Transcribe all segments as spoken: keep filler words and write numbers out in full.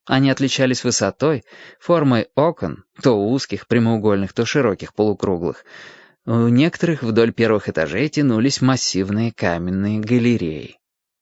Они отличались высотой, формой окон, то узких, прямоугольных, то широких, полукруглых. У некоторых вдоль первых этажей тянулись массивные каменные галереи.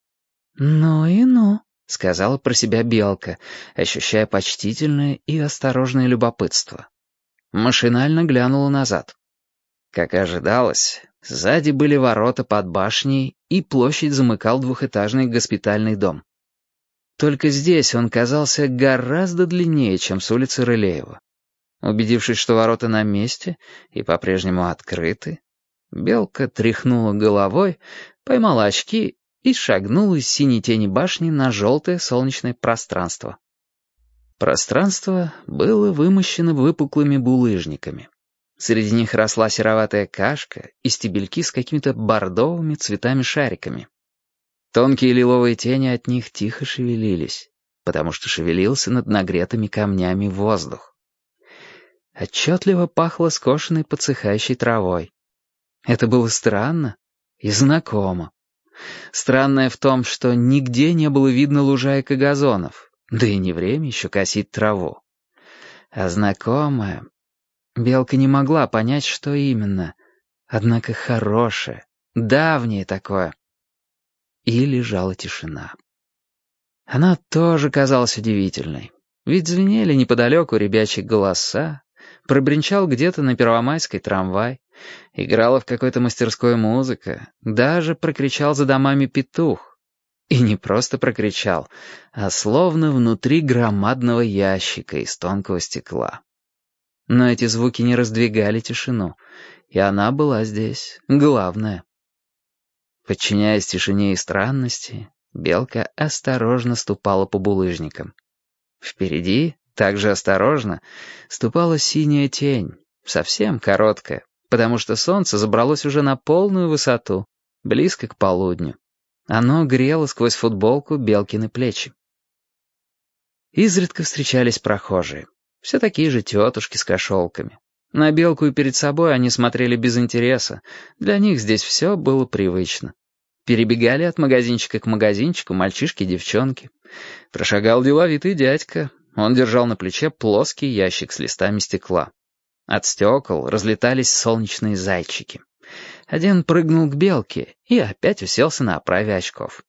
«Ну и ну», — сказала про себя Белка, ощущая почтительное и осторожное любопытство. Машинально глянула назад. Как и ожидалось, сзади были ворота под башней, и площадь замыкал двухэтажный госпитальный дом. Только здесь он казался гораздо длиннее, чем с улицы Рылеева. Убедившись, что ворота на месте и по-прежнему открыты, Белка тряхнула головой, поймала очки и шагнула из синей тени башни на желтое солнечное пространство. Пространство было вымощено выпуклыми булыжниками. Среди них росла сероватая кашка и стебельки с какими-то бордовыми цветами-шариками. Тонкие лиловые тени от них тихо шевелились, потому что шевелился над нагретыми камнями воздух. Отчетливо пахло скошенной подсыхающей травой. Это было странно и знакомо. Странное в том, что нигде не было видно лужаек и газонов, да и не время еще косить траву. А знакомое... Белка не могла понять, что именно, однако хорошее, давнее такое. И лежала тишина. Она тоже казалась удивительной, ведь звенели неподалеку ребячьи голоса, пробринчал где-то на Первомайской трамвай, играла в какой-то мастерской музыка, даже прокричал за домами петух. И не просто прокричал, а словно внутри громадного ящика из тонкого стекла. Но эти звуки не раздвигали тишину, и она была здесь главная. Подчиняясь тишине и странности, Белка осторожно ступала по булыжникам. Впереди, также осторожно, ступала синяя тень, совсем короткая, потому что солнце забралось уже на полную высоту, близко к полудню. Оно грело сквозь футболку Белкины плечи. Изредка встречались прохожие, все такие же тетушки с кошелками. На Белку и перед собой они смотрели без интереса, для них здесь все было привычно. Перебегали от магазинчика к магазинчику мальчишки и девчонки. Прошагал деловитый дядька, он держал на плече плоский ящик с листами стекла. От стекол разлетались солнечные зайчики. Один прыгнул к Белке и опять уселся на оправе очков.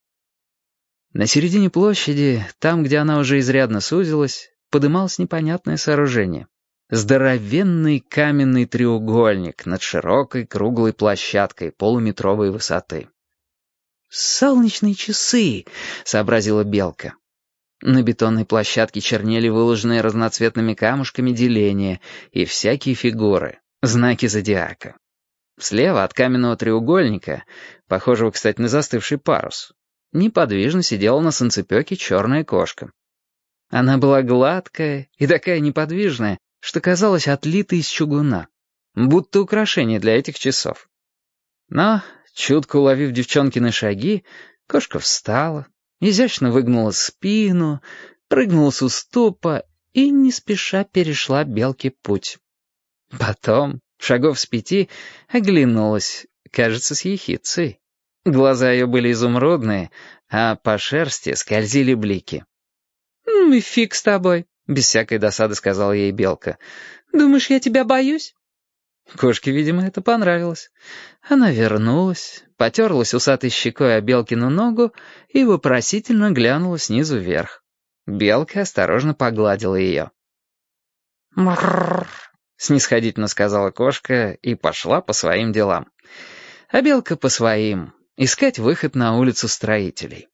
На середине площади, там, где она уже изрядно сузилась, подымалось непонятное сооружение. Здоровенный каменный треугольник над широкой круглой площадкой полуметровой высоты. «Солнечные часы», — сообразила Белка. На бетонной площадке чернели выложенные разноцветными камушками деления и всякие фигуры, знаки зодиака. Слева от каменного треугольника, похожего, кстати, на застывший парус, неподвижно сидела на санцепёке черная кошка. Она была гладкая и такая неподвижная, что казалась отлитой из чугуна, будто украшение для этих часов. Но, чутко уловив девчонкины шаги, кошка встала, изящно выгнула спину, прыгнула с уступа и не спеша перешла Белке путь. Потом, шагов с пяти, оглянулась, кажется, с ехидцей. Глаза ее были изумрудные, а по шерсти скользили блики. «Ну и фиг с тобой», — без всякой досады сказала ей Белка. «Думаешь, я тебя боюсь?» Кошке, видимо, это понравилось. Она вернулась, потерлась усатой щекой о Белкину ногу и вопросительно глянула снизу вверх. Белка осторожно погладила ее. «Мрррр», — снисходительно сказала кошка и пошла по своим делам. А Белка по своим, искать выход на улицу Строителей.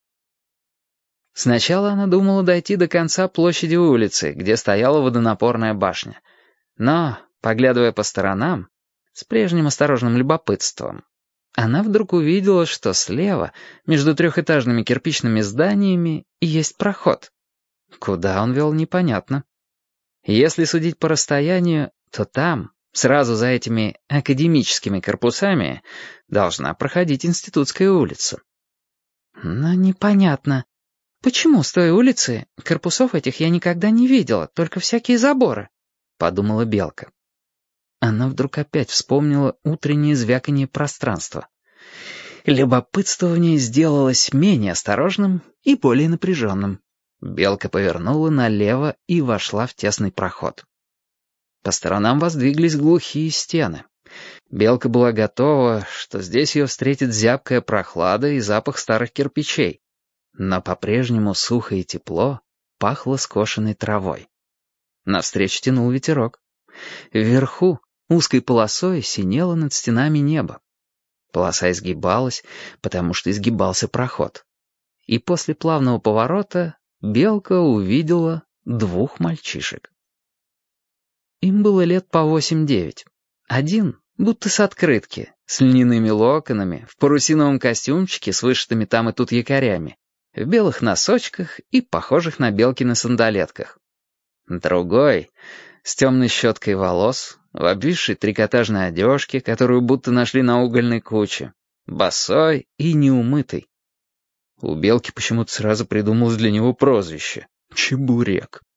Сначала она думала дойти до конца площади улицы, где стояла водонапорная башня. Но, поглядывая по сторонам, с прежним осторожным любопытством, она вдруг увидела, что слева, между трехэтажными кирпичными зданиями, есть проход. Куда он вел, непонятно. Если судить по расстоянию, то там, сразу за этими академическими корпусами, должна проходить Институтская улица. Но непонятно, почему с той улицы корпусов этих я никогда не видела, только всякие заборы, — подумала Белка. Она вдруг опять вспомнила утреннее звяканье пространства. Любопытство в ней сделалось менее осторожным и более напряженным. Белка повернула налево и вошла в тесный проход. По сторонам воздвиглись глухие стены. Белка была готова, что здесь ее встретит зябкая прохлада и запах старых кирпичей. Но по-прежнему сухо и тепло пахло скошенной травой. Навстречу тянул ветерок. Вверху узкой полосой синело над стенами небо. Полоса изгибалась, потому что изгибался проход. И после плавного поворота Белка увидела двух мальчишек. Им было лет по восемь-девять. Один, будто с открытки, с льняными локонами, в парусиновом костюмчике с вышитыми там и тут якорями, в белых носочках и похожих на Белкины сандалетках. Другой, с темной щеткой волос, в обвисшей трикотажной одежке, которую будто нашли на угольной куче, босой и неумытый. У Белки почему-то сразу придумалось для него прозвище — Чебурек.